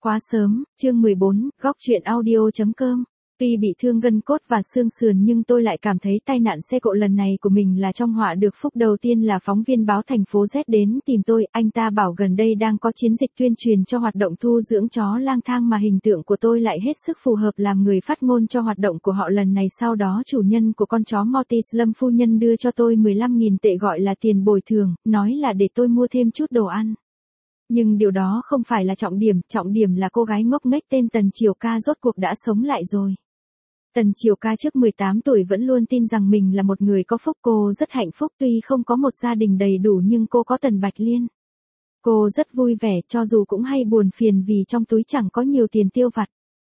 Quá sớm, chương 14, góc truyện audio.com. Tuy bị thương gân cốt và xương sườn nhưng tôi lại cảm thấy tai nạn xe cộ lần này của mình là trong họa được phúc. Đầu tiên là phóng viên báo thành phố Z đến tìm tôi, anh ta bảo gần đây đang có chiến dịch tuyên truyền cho hoạt động thu dưỡng chó lang thang mà hình tượng của tôi lại hết sức phù hợp làm người phát ngôn cho hoạt động của họ lần này. Sau đó chủ nhân của con chó Maltese Lâm phu nhân đưa cho tôi 15.000 tệ gọi là tiền bồi thường, nói là để tôi mua thêm chút đồ ăn. Nhưng điều đó không phải là trọng điểm là cô gái ngốc nghếch tên Tần Triều Ca rốt cuộc đã sống lại rồi. Tần Triều Ca trước 18 tuổi vẫn luôn tin rằng mình là một người có phúc. Cô rất hạnh phúc tuy không có một gia đình đầy đủ nhưng cô có Tần Bạch Liên. Cô rất vui vẻ cho dù cũng hay buồn phiền vì trong túi chẳng có nhiều tiền tiêu vặt.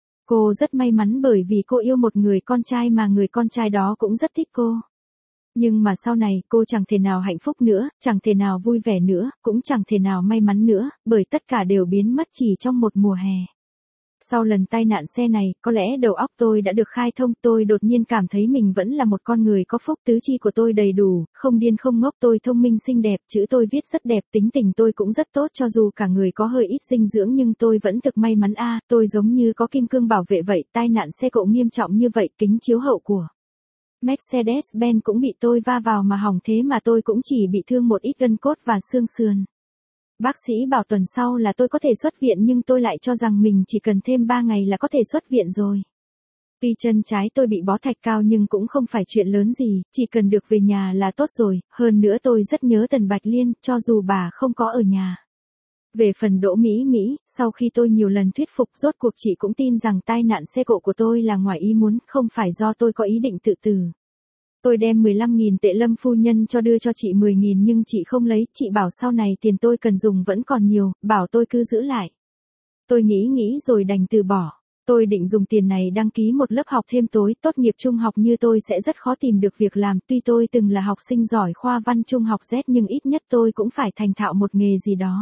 Cô rất may mắn bởi vì cô yêu một người con trai mà người con trai đó cũng rất thích cô. Nhưng mà sau này cô chẳng thể nào hạnh phúc nữa, chẳng thể nào vui vẻ nữa, cũng chẳng thể nào may mắn nữa, bởi tất cả đều biến mất chỉ trong một mùa hè. Sau lần tai nạn xe này, có lẽ đầu óc tôi đã được khai thông, tôi đột nhiên cảm thấy mình vẫn là một con người có phúc. Tứ chi của tôi đầy đủ, không điên không ngốc, tôi thông minh xinh đẹp, chữ tôi viết rất đẹp, tính tình tôi cũng rất tốt cho dù cả người có hơi ít dinh dưỡng nhưng tôi vẫn thực may mắn tôi giống như có kim cương bảo vệ vậy. Tai nạn xe cộ nghiêm trọng như vậy, kính chiếu hậu của Mercedes-Benz cũng bị tôi va vào mà hỏng, thế mà tôi cũng chỉ bị thương một ít gân cốt và xương sườn. Bác sĩ bảo tuần sau là tôi có thể xuất viện nhưng tôi lại cho rằng mình chỉ cần thêm 3 ngày là có thể xuất viện rồi. Tuy chân trái tôi bị bó thạch cao nhưng cũng không phải chuyện lớn gì, chỉ cần được về nhà là tốt rồi, hơn nữa tôi rất nhớ Tần Bạch Liên, cho dù bà không có ở nhà. Về phần Đỗ Mỹ Mỹ, sau khi tôi nhiều lần thuyết phục rốt cuộc chị cũng tin rằng tai nạn xe cộ của tôi là ngoài ý muốn, không phải do tôi có ý định tự tử. Tôi đem 15.000 tệ Lâm phu nhân cho đưa cho chị 10.000 nhưng chị không lấy, chị bảo sau này tiền tôi cần dùng vẫn còn nhiều, bảo tôi cứ giữ lại. Tôi nghĩ rồi đành từ bỏ. Tôi định dùng tiền này đăng ký một lớp học thêm tối, tốt nghiệp trung học như tôi sẽ rất khó tìm được việc làm, tuy tôi từng là học sinh giỏi khoa văn trung học Z nhưng ít nhất tôi cũng phải thành thạo một nghề gì đó.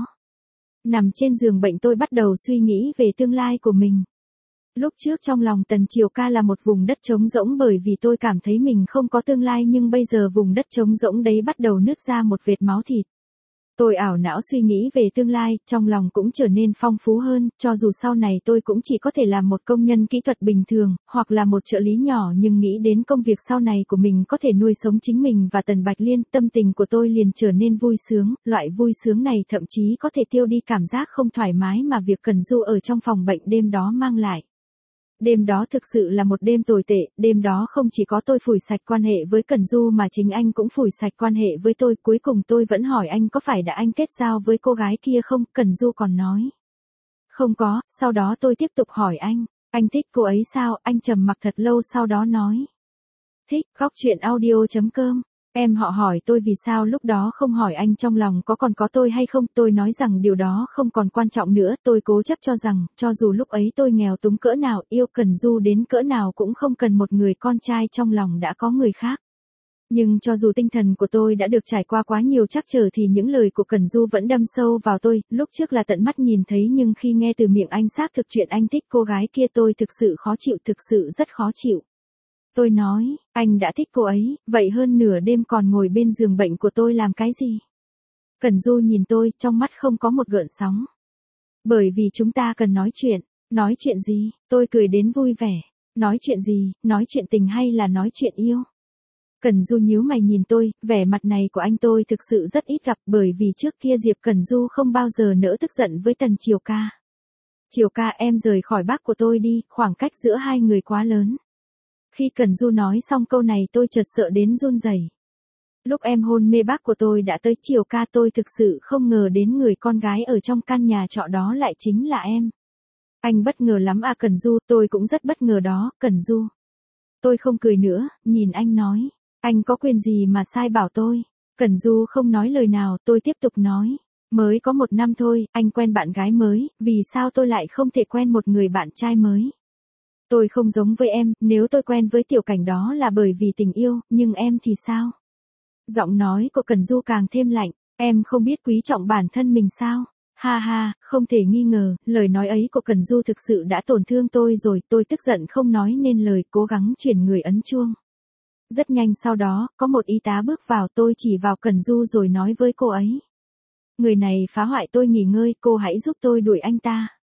Nằm trên giường bệnh tôi bắt đầu suy nghĩ về tương lai của mình. Lúc trước trong lòng Tần Triều Ca là một vùng đất trống rỗng bởi vì tôi cảm thấy mình không có tương lai nhưng bây giờ vùng đất trống rỗng đấy bắt đầu nứt ra một vệt máu thịt. Tôi ảo não suy nghĩ về tương lai, trong lòng cũng trở nên phong phú hơn, cho dù sau này tôi cũng chỉ có thể làm một công nhân kỹ thuật bình thường, hoặc là một trợ lý nhỏ nhưng nghĩ đến công việc sau này của mình có thể nuôi sống chính mình và Tần Bạch Liên, tâm tình của tôi liền trở nên vui sướng, loại vui sướng này thậm chí có thể tiêu đi cảm giác không thoải mái mà việc Cần Du ở trong phòng bệnh đêm đó mang lại. Đêm đó thực sự là một đêm tồi tệ, đêm đó không chỉ có tôi phủi sạch quan hệ với Cần Du mà chính anh cũng phủi sạch quan hệ với tôi, cuối cùng tôi vẫn hỏi anh có phải đã anh kết giao với cô gái kia không, Cần Du còn nói. Không có, sau đó tôi tiếp tục hỏi anh thích cô ấy sao, anh trầm mặc thật lâu sau đó nói. Thích, góc truyện audio.com. Em họ hỏi tôi vì sao lúc đó không hỏi anh trong lòng còn có tôi hay không, tôi nói rằng điều đó không còn quan trọng nữa, tôi cố chấp cho rằng, cho dù lúc ấy tôi nghèo túng cỡ nào, yêu Cần Du đến cỡ nào cũng không cần một người con trai trong lòng đã có người khác. Nhưng cho dù tinh thần của tôi đã được trải qua quá nhiều trắc trở thì những lời của Cần Du vẫn đâm sâu vào tôi, lúc trước là tận mắt nhìn thấy nhưng khi nghe từ miệng anh xác thực chuyện anh thích cô gái kia tôi thực sự khó chịu, thực sự rất khó chịu. Tôi nói, anh đã thích cô ấy, vậy hơn nửa đêm còn ngồi bên giường bệnh của tôi làm cái gì? Cần Du nhìn tôi, trong mắt không có một gợn sóng. Bởi vì chúng ta cần nói chuyện gì? Tôi cười đến vui vẻ. Nói chuyện gì, nói chuyện tình hay là nói chuyện yêu? Cần Du nhíu mày nhìn tôi, vẻ mặt này của anh tôi thực sự rất ít gặp bởi vì trước kia Diệp Cần Du không bao giờ nỡ tức giận với Tần Triều Ca. Triều Ca em rời khỏi bác của tôi đi, khoảng cách giữa hai người quá lớn. Khi Cần Du nói xong câu này tôi chợt sợ đến run rẩy. Lúc em hôn mê bác của tôi đã tới, Triều Ca, tôi thực sự không ngờ đến người con gái ở trong căn nhà trọ đó lại chính là em. Anh bất ngờ lắm à Cần Du, tôi cũng rất bất ngờ đó, Cần Du. Tôi không cười nữa, nhìn anh nói, anh có quyền gì mà sai bảo tôi. Cần Du không nói lời nào, tôi tiếp tục nói, mới có 1 năm thôi, anh quen bạn gái mới, vì sao tôi lại không thể quen một người bạn trai mới. Tôi không giống với em, nếu tôi quen với Tiểu Cảnh đó là bởi vì tình yêu, nhưng em thì sao? Giọng nói của Cần Du càng thêm lạnh, em không biết quý trọng bản thân mình sao? Ha ha, không thể nghi ngờ, lời nói ấy của Cần Du thực sự đã tổn thương tôi rồi, tôi tức giận không nói nên lời, cố gắng chuyển người ấn chuông. Rất nhanh sau đó, có một y tá bước vào, tôi chỉ vào Cần Du rồi nói với cô ấy. Người này phá hoại tôi nghỉ ngơi, cô hãy giúp tôi đuổi anh ta.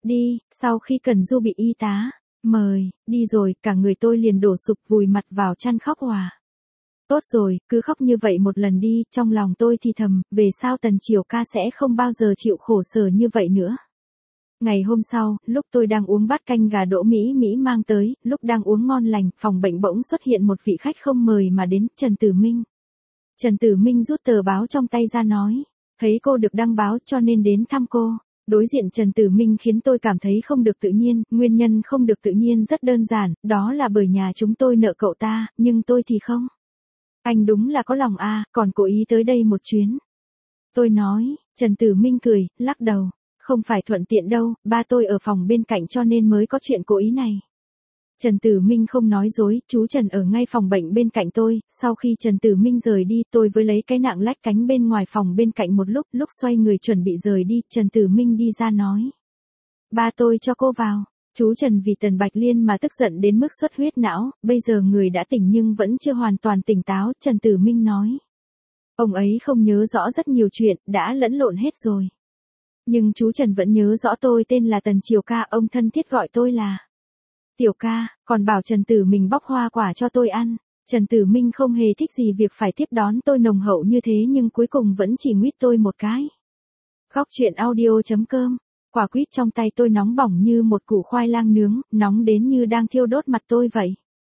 Đi, sau khi Cần Du bị y tá mời đi rồi, cả người tôi liền đổ sụp vùi mặt vào chăn khóc òa. Tốt rồi, cứ khóc như vậy một lần đi, trong lòng tôi thì thầm, về sau Tần Triều ca sẽ không bao giờ chịu khổ sở như vậy nữa. Ngày hôm sau, lúc tôi đang uống bát canh gà Đỗ Mỹ Mỹ mang tới, lúc đang uống ngon lành, phòng bệnh bỗng xuất hiện một vị khách không mời mà đến, Trần Tử Minh. Trần Tử Minh rút tờ báo trong tay ra nói, thấy cô được đăng báo cho nên đến thăm cô. Đối diện Trần Tử Minh khiến tôi cảm thấy không được tự nhiên, nguyên nhân không được tự nhiên rất đơn giản, đó là bởi nhà chúng tôi nợ cậu ta, nhưng tôi thì không. Anh đúng là có lòng à, còn cố ý tới đây một chuyến. Tôi nói, Trần Tử Minh cười, lắc đầu, không phải thuận tiện đâu, ba tôi ở phòng bên cạnh cho nên mới có chuyện cố ý này. Trần Tử Minh không nói dối, chú Trần ở ngay phòng bệnh bên cạnh tôi, sau khi Trần Tử Minh rời đi tôi với lấy cái nạng lách cánh bên ngoài phòng bên cạnh một lúc xoay người chuẩn bị rời đi, Trần Tử Minh đi ra nói. Ba tôi cho cô vào. Chú Trần vì Tần Bạch Liên mà tức giận đến mức xuất huyết não, bây giờ người đã tỉnh nhưng vẫn chưa hoàn toàn tỉnh táo, Trần Tử Minh nói. Ông ấy không nhớ rõ rất nhiều chuyện, đã lẫn lộn hết rồi. Nhưng chú Trần vẫn nhớ rõ tôi tên là Tần Triều ca, ông thân thiết gọi tôi là Tiểu ca, còn bảo Trần Tử Minh bóc hoa quả cho tôi ăn. Trần Tử Minh không hề thích gì việc phải tiếp đón tôi nồng hậu như thế nhưng cuối cùng vẫn chỉ nguyết tôi một cái. Góc truyện audio.com. Quả quýt trong tay tôi nóng bỏng như một củ khoai lang nướng, nóng đến như đang thiêu đốt mặt tôi vậy.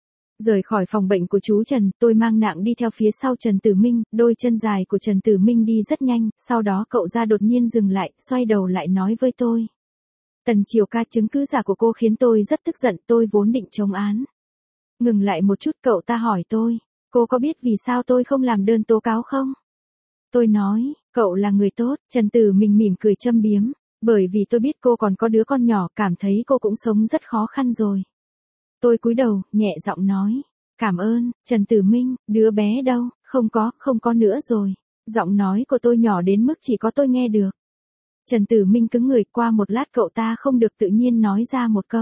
Rời khỏi phòng bệnh của chú Trần, tôi mang nạng đi theo phía sau Trần Tử Minh, đôi chân dài của Trần Tử Minh đi rất nhanh, sau đó cậu ra đột nhiên dừng lại, xoay đầu lại nói với tôi. Tần Triều ca, chứng cứ giả của cô khiến tôi rất tức giận, tôi vốn định chống án. Ngừng lại một chút, cậu ta hỏi tôi, cô có biết vì sao tôi không làm đơn tố cáo không? Tôi nói, cậu là người tốt, Trần Tử Minh mỉm cười châm biếm, bởi vì tôi biết cô còn có đứa con nhỏ, cảm thấy cô cũng sống rất khó khăn rồi. Tôi cúi đầu, nhẹ giọng nói, cảm ơn, Trần Tử Minh, đứa bé đâu, không có nữa rồi. Giọng nói của tôi nhỏ đến mức chỉ có tôi nghe được. Trần Tử Minh cứng người, qua một lát cậu ta không được tự nhiên nói ra một câu.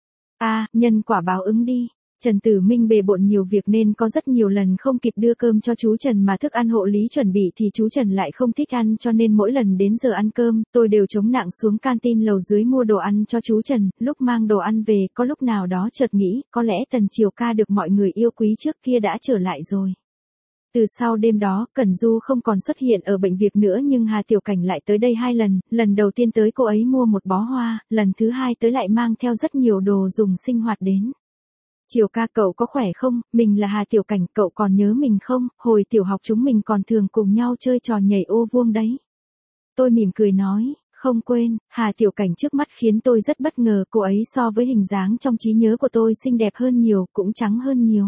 Nhân quả báo ứng đi. Trần Tử Minh bề bộn nhiều việc nên có rất nhiều lần không kịp đưa cơm cho chú Trần mà thức ăn hộ lý chuẩn bị thì chú Trần lại không thích ăn cho nên mỗi lần đến giờ ăn cơm, tôi đều chống nặng xuống canteen lầu dưới mua đồ ăn cho chú Trần, lúc mang đồ ăn về có lúc nào đó chợt nghĩ, có lẽ Tần Triều ca được mọi người yêu quý trước kia đã trở lại rồi. Từ sau đêm đó, Cẩn Du không còn xuất hiện ở bệnh viện nữa nhưng Hà Tiểu Cảnh lại tới đây 2 lần, lần đầu tiên tới cô ấy mua một bó hoa, lần thứ 2 tới lại mang theo rất nhiều đồ dùng sinh hoạt đến. Triều ca, cậu có khỏe không, mình là Hà Tiểu Cảnh, cậu còn nhớ mình không, hồi tiểu học chúng mình còn thường cùng nhau chơi trò nhảy ô vuông đấy. Tôi mỉm cười nói, không quên. Hà Tiểu Cảnh trước mắt khiến tôi rất bất ngờ, cô ấy so với hình dáng trong trí nhớ của tôi xinh đẹp hơn nhiều, cũng trắng hơn nhiều.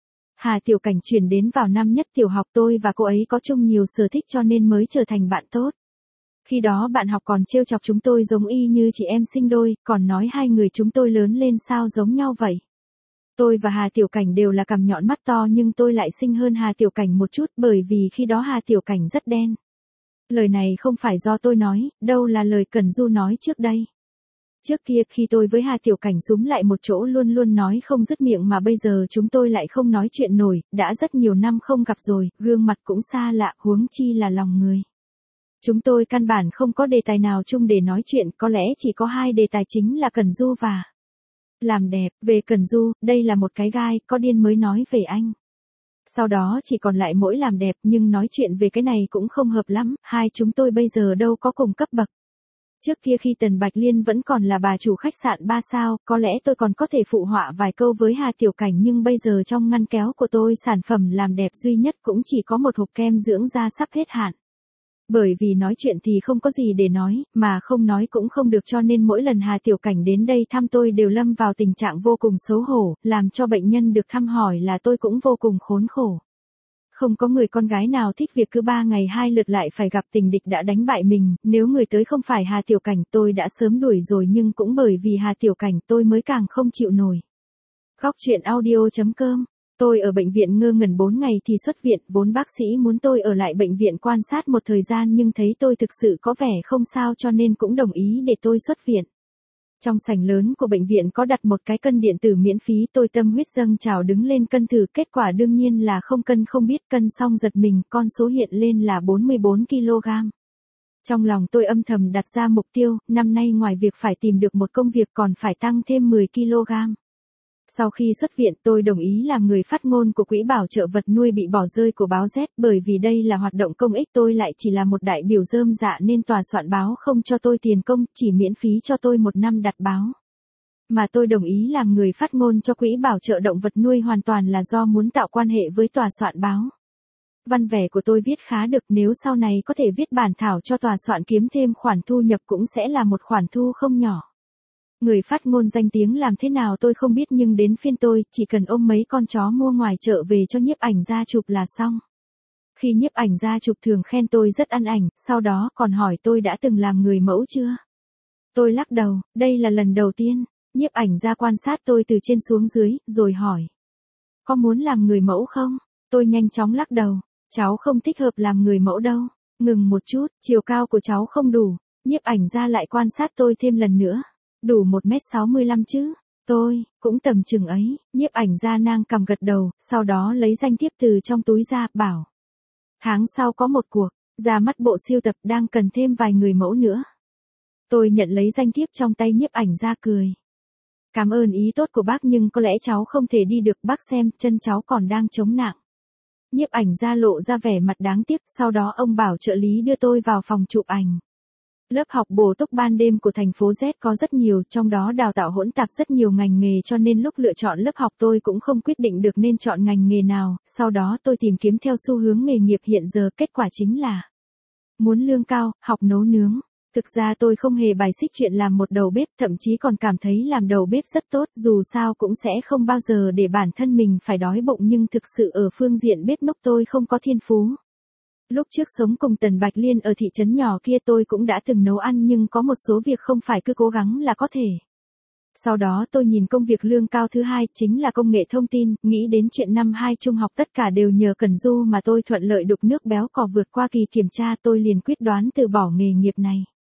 Hà Tiểu Cảnh chuyển đến vào năm nhất tiểu học, tôi và cô ấy có chung nhiều sở thích cho nên mới trở thành bạn tốt. Khi đó bạn học còn trêu chọc chúng tôi giống y như chị em sinh đôi, còn nói hai người chúng tôi lớn lên sao giống nhau vậy. Tôi và Hà Tiểu Cảnh đều là cằm nhọn mắt to nhưng tôi lại xinh hơn Hà Tiểu Cảnh một chút bởi vì khi đó Hà Tiểu Cảnh rất đen. Lời này không phải do tôi nói, đâu là lời Cẩn Du nói trước đây. Trước kia khi tôi với Hà Tiểu Cảnh súm lại một chỗ luôn luôn nói không dứt miệng mà bây giờ chúng tôi lại không nói chuyện nổi, đã rất nhiều năm không gặp rồi, gương mặt cũng xa lạ, huống chi là lòng người. Chúng tôi căn bản không có đề tài nào chung để nói chuyện, có lẽ chỉ có 2 đề tài chính là Cẩn Du và làm đẹp. Về Cẩn Du, đây là một cái gai, có điên mới nói về anh. Sau đó chỉ còn lại mỗi làm đẹp nhưng nói chuyện về cái này cũng không hợp lắm, hai chúng tôi bây giờ đâu có cùng cấp bậc. Trước kia khi Tần Bạch Liên vẫn còn là bà chủ khách sạn 3 sao, có lẽ tôi còn có thể phụ họa vài câu với Hà Tiểu Cảnh nhưng bây giờ trong ngăn kéo của tôi sản phẩm làm đẹp duy nhất cũng chỉ có một hộp kem dưỡng da sắp hết hạn. Bởi vì nói chuyện thì không có gì để nói, mà không nói cũng không được cho nên mỗi lần Hà Tiểu Cảnh đến đây thăm tôi đều lâm vào tình trạng vô cùng xấu hổ, làm cho bệnh nhân được thăm hỏi là tôi cũng vô cùng khốn khổ. Không có người con gái nào thích việc cứ 3 ngày 2 lượt lại phải gặp tình địch đã đánh bại mình, nếu người tới không phải Hà Tiểu Cảnh tôi đã sớm đuổi rồi nhưng cũng bởi vì Hà Tiểu Cảnh tôi mới càng không chịu nổi. Góc truyện audio.com. Tôi ở bệnh viện ngơ ngẩn 4 ngày thì xuất viện, vốn bác sĩ muốn tôi ở lại bệnh viện quan sát một thời gian nhưng thấy tôi thực sự có vẻ không sao cho nên cũng đồng ý để tôi xuất viện. Trong sảnh lớn của bệnh viện có đặt một cái cân điện tử miễn phí, tôi tâm huyết dâng trào đứng lên cân thử, kết quả đương nhiên là không cân không biết, cân xong giật mình, con số hiện lên là 44 kg. Trong lòng tôi âm thầm đặt ra mục tiêu, năm nay ngoài việc phải tìm được một công việc còn phải tăng thêm 10 kg. Sau khi xuất viện tôi đồng ý làm người phát ngôn của Quỹ bảo trợ vật nuôi bị bỏ rơi của báo Z, bởi vì đây là hoạt động công ích, tôi lại chỉ là một đại biểu rơm dạ nên tòa soạn báo không cho tôi tiền công, chỉ miễn phí cho tôi 1 năm đặt báo. Mà tôi đồng ý làm người phát ngôn cho Quỹ bảo trợ động vật nuôi hoàn toàn là do muốn tạo quan hệ với tòa soạn báo. Văn vẻ của tôi viết khá được, nếu sau này có thể viết bản thảo cho tòa soạn kiếm thêm khoản thu nhập cũng sẽ là một khoản thu không nhỏ. Người phát ngôn danh tiếng làm thế nào tôi không biết, nhưng đến phiên tôi, chỉ cần ôm mấy con chó mua ngoài chợ về cho nhiếp ảnh gia chụp là xong. Khi nhiếp ảnh gia chụp thường khen tôi rất ăn ảnh, sau đó còn hỏi tôi đã từng làm người mẫu chưa. Tôi lắc đầu, đây là lần đầu tiên. Nhiếp ảnh gia quan sát tôi từ trên xuống dưới, rồi hỏi. Có muốn làm người mẫu không? Tôi nhanh chóng lắc đầu, cháu không thích hợp làm người mẫu đâu. Ngừng một chút, chiều cao của cháu không đủ. Nhiếp ảnh gia lại quan sát tôi thêm lần nữa. Đủ 1m65 chứ? Tôi, cũng tầm chừng ấy. Nhiếp ảnh gia nang cằm gật đầu, sau đó lấy danh thiếp từ trong túi ra, bảo. Tháng sau có một cuộc, ra mắt bộ siêu tập đang cần thêm vài người mẫu nữa. Tôi nhận lấy danh thiếp trong tay nhiếp ảnh gia cười. Cảm ơn ý tốt của bác nhưng có lẽ cháu không thể đi được, bác xem, chân cháu còn đang chống nặng. Nhiếp ảnh gia lộ ra vẻ mặt đáng tiếc, sau đó ông bảo trợ lý đưa tôi vào phòng chụp ảnh. Lớp học bổ túc ban đêm của thành phố Z có rất nhiều, trong đó đào tạo hỗn tạp rất nhiều ngành nghề, cho nên lúc lựa chọn lớp học tôi cũng không quyết định được nên chọn ngành nghề nào, sau đó tôi tìm kiếm theo xu hướng nghề nghiệp hiện giờ, kết quả chính là muốn lương cao, học nấu nướng. Thực ra tôi không hề bài xích chuyện làm một đầu bếp, thậm chí còn cảm thấy làm đầu bếp rất tốt, dù sao cũng sẽ không bao giờ để bản thân mình phải đói bụng, nhưng thực sự ở phương diện bếp núc tôi không có thiên phú. Lúc trước sống cùng Tần Bạch Liên ở thị trấn nhỏ kia tôi cũng đã từng nấu ăn, nhưng có một số việc không phải cứ cố gắng là có thể. Sau đó tôi nhìn công việc lương cao thứ hai, chính là công nghệ thông tin, nghĩ đến chuyện năm 2 trung học tất cả đều nhờ Cần Du mà tôi thuận lợi đục nước béo cò vượt qua kỳ kiểm tra, tôi liền quyết đoán từ bỏ nghề nghiệp này.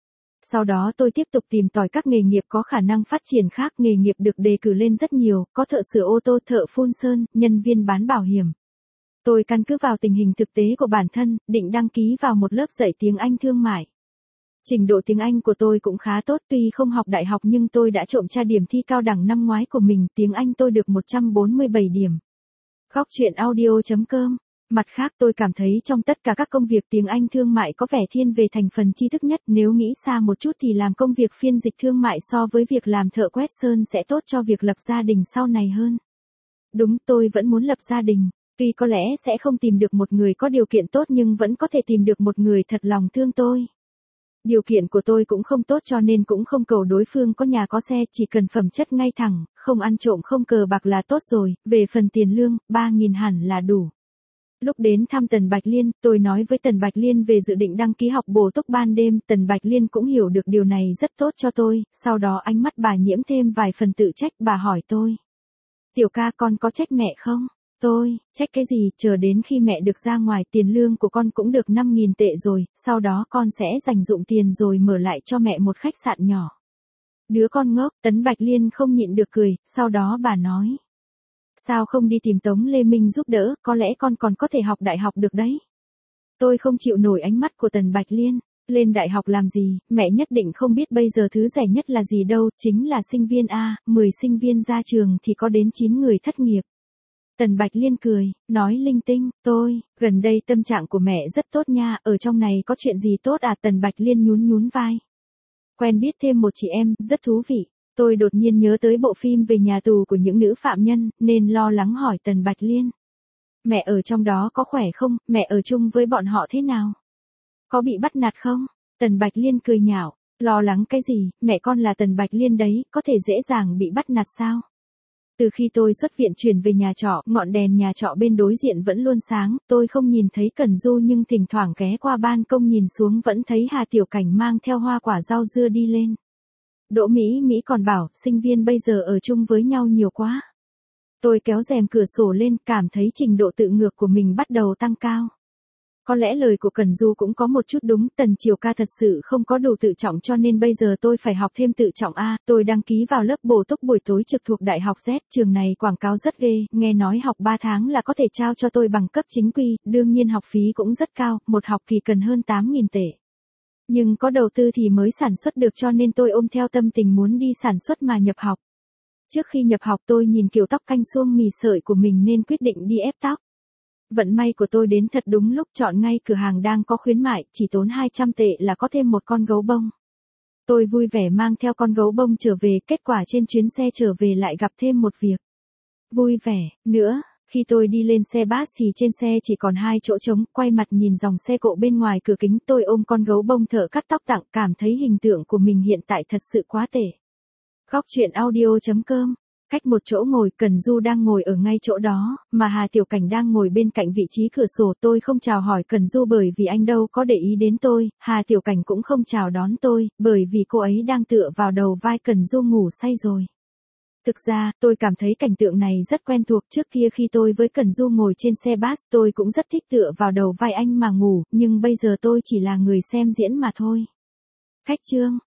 Sau đó tôi tiếp tục tìm tòi các nghề nghiệp có khả năng phát triển khác, nghề nghiệp được đề cử lên rất nhiều, có thợ sửa ô tô, thợ phun sơn, nhân viên bán bảo hiểm. Tôi căn cứ vào tình hình thực tế của bản thân, định đăng ký vào một lớp dạy tiếng Anh thương mại. Trình độ tiếng Anh của tôi cũng khá tốt, tuy không học đại học nhưng tôi đã trộm tra điểm thi cao đẳng năm ngoái của mình, tiếng Anh tôi được 147 điểm. Góc truyện audio.com. Mặt khác tôi cảm thấy trong tất cả các công việc tiếng Anh thương mại có vẻ thiên về thành phần tri thức nhất, nếu nghĩ xa một chút thì làm công việc phiên dịch thương mại so với việc làm thợ quét sơn sẽ tốt cho việc lập gia đình sau này hơn. Đúng, tôi vẫn muốn lập gia đình. Tuy có lẽ sẽ không tìm được một người có điều kiện tốt nhưng vẫn có thể tìm được một người thật lòng thương tôi. Điều kiện của tôi cũng không tốt cho nên cũng không cầu đối phương có nhà có xe, chỉ cần phẩm chất ngay thẳng, không ăn trộm không cờ bạc là tốt rồi, về phần tiền lương, 3.000 hẳn là đủ. Lúc đến thăm Tần Bạch Liên, tôi nói với Tần Bạch Liên về dự định đăng ký học bổ túc ban đêm, Tần Bạch Liên cũng hiểu được điều này rất tốt cho tôi, sau đó ánh mắt bà nhiễm thêm vài phần tự trách, bà hỏi tôi. Tiểu ca con có trách mẹ không? Tôi, trách cái gì, chờ đến khi mẹ được ra ngoài tiền lương của con cũng được 5.000 tệ rồi, sau đó con sẽ dành dụm tiền rồi mở lại cho mẹ một khách sạn nhỏ. Đứa con ngốc, Tấn Bạch Liên không nhịn được cười, sau đó bà nói. Sao không đi tìm Tống Lê Minh giúp đỡ, có lẽ con còn có thể học đại học được đấy. Tôi không chịu nổi ánh mắt của Tần Bạch Liên. Lên đại học làm gì, mẹ nhất định không biết bây giờ thứ rẻ nhất là gì đâu, chính là sinh viên A, 10 sinh viên ra trường thì có đến 9 người thất nghiệp. Tần Bạch Liên cười, nói linh tinh, gần đây tâm trạng của mẹ rất tốt nha, ở trong này có chuyện gì tốt à? Tần Bạch Liên nhún vai. Quen biết thêm một chị em, rất thú vị. Tôi đột nhiên nhớ tới bộ phim về nhà tù của những nữ phạm nhân, nên lo lắng hỏi Tần Bạch Liên. Mẹ ở trong đó có khỏe không, mẹ ở chung với bọn họ thế nào? Có bị bắt nạt không? Tần Bạch Liên cười nhạo, lo lắng cái gì, mẹ con là Tần Bạch Liên đấy, có thể dễ dàng bị bắt nạt sao? Từ khi tôi xuất viện chuyển về nhà trọ, ngọn đèn nhà trọ bên đối diện vẫn luôn sáng, tôi không nhìn thấy Cần Du nhưng thỉnh thoảng ghé qua ban công nhìn xuống vẫn thấy Hà Tiểu Cảnh mang theo hoa quả rau dưa đi lên. Đỗ Mỹ còn bảo, sinh viên bây giờ ở chung với nhau nhiều quá. Tôi kéo rèm cửa sổ lên, cảm thấy trình độ tự ngược của mình bắt đầu tăng cao. Có lẽ lời của Cần Du cũng có một chút đúng, Tần Triều ca thật sự không có đủ tự trọng cho nên bây giờ tôi phải học thêm tự trọng a. Tôi đăng ký vào lớp bổ túc buổi tối trực thuộc Đại học Z, trường này quảng cáo rất ghê, nghe nói học 3 tháng là có thể trao cho tôi bằng cấp chính quy, đương nhiên học phí cũng rất cao, một học kỳ cần hơn 8.000 tệ. Nhưng có đầu tư thì mới sản xuất được, cho nên tôi ôm theo tâm tình muốn đi sản xuất mà nhập học. Trước khi nhập học tôi nhìn kiểu tóc canh suông mì sợi của mình nên quyết định đi ép tóc. Vận may của tôi đến thật đúng lúc, chọn ngay cửa hàng đang có khuyến mại, chỉ tốn 200 tệ là có thêm một con gấu bông. Tôi vui vẻ mang theo con gấu bông trở về, kết quả trên chuyến xe trở về lại gặp thêm một việc vui vẻ nữa. Khi tôi đi lên xe bus thì trên xe chỉ còn 2 chỗ trống, quay mặt nhìn dòng xe cộ bên ngoài cửa kính, tôi ôm con gấu bông thợ cắt tóc tặng, cảm thấy hình tượng của mình hiện tại thật sự quá tệ. Góc truyện audio.com. Cách một chỗ ngồi, Cần Du đang ngồi ở ngay chỗ đó, mà Hà Tiểu Cảnh đang ngồi bên cạnh vị trí cửa sổ. Tôi không chào hỏi Cần Du bởi vì anh đâu có để ý đến tôi, Hà Tiểu Cảnh cũng không chào đón tôi, bởi vì cô ấy đang tựa vào đầu vai Cần Du ngủ say rồi. Thực ra, tôi cảm thấy cảnh tượng này rất quen thuộc, trước kia khi tôi với Cần Du ngồi trên xe bus tôi cũng rất thích tựa vào đầu vai anh mà ngủ, nhưng bây giờ tôi chỉ là người xem diễn mà thôi. Khách chương.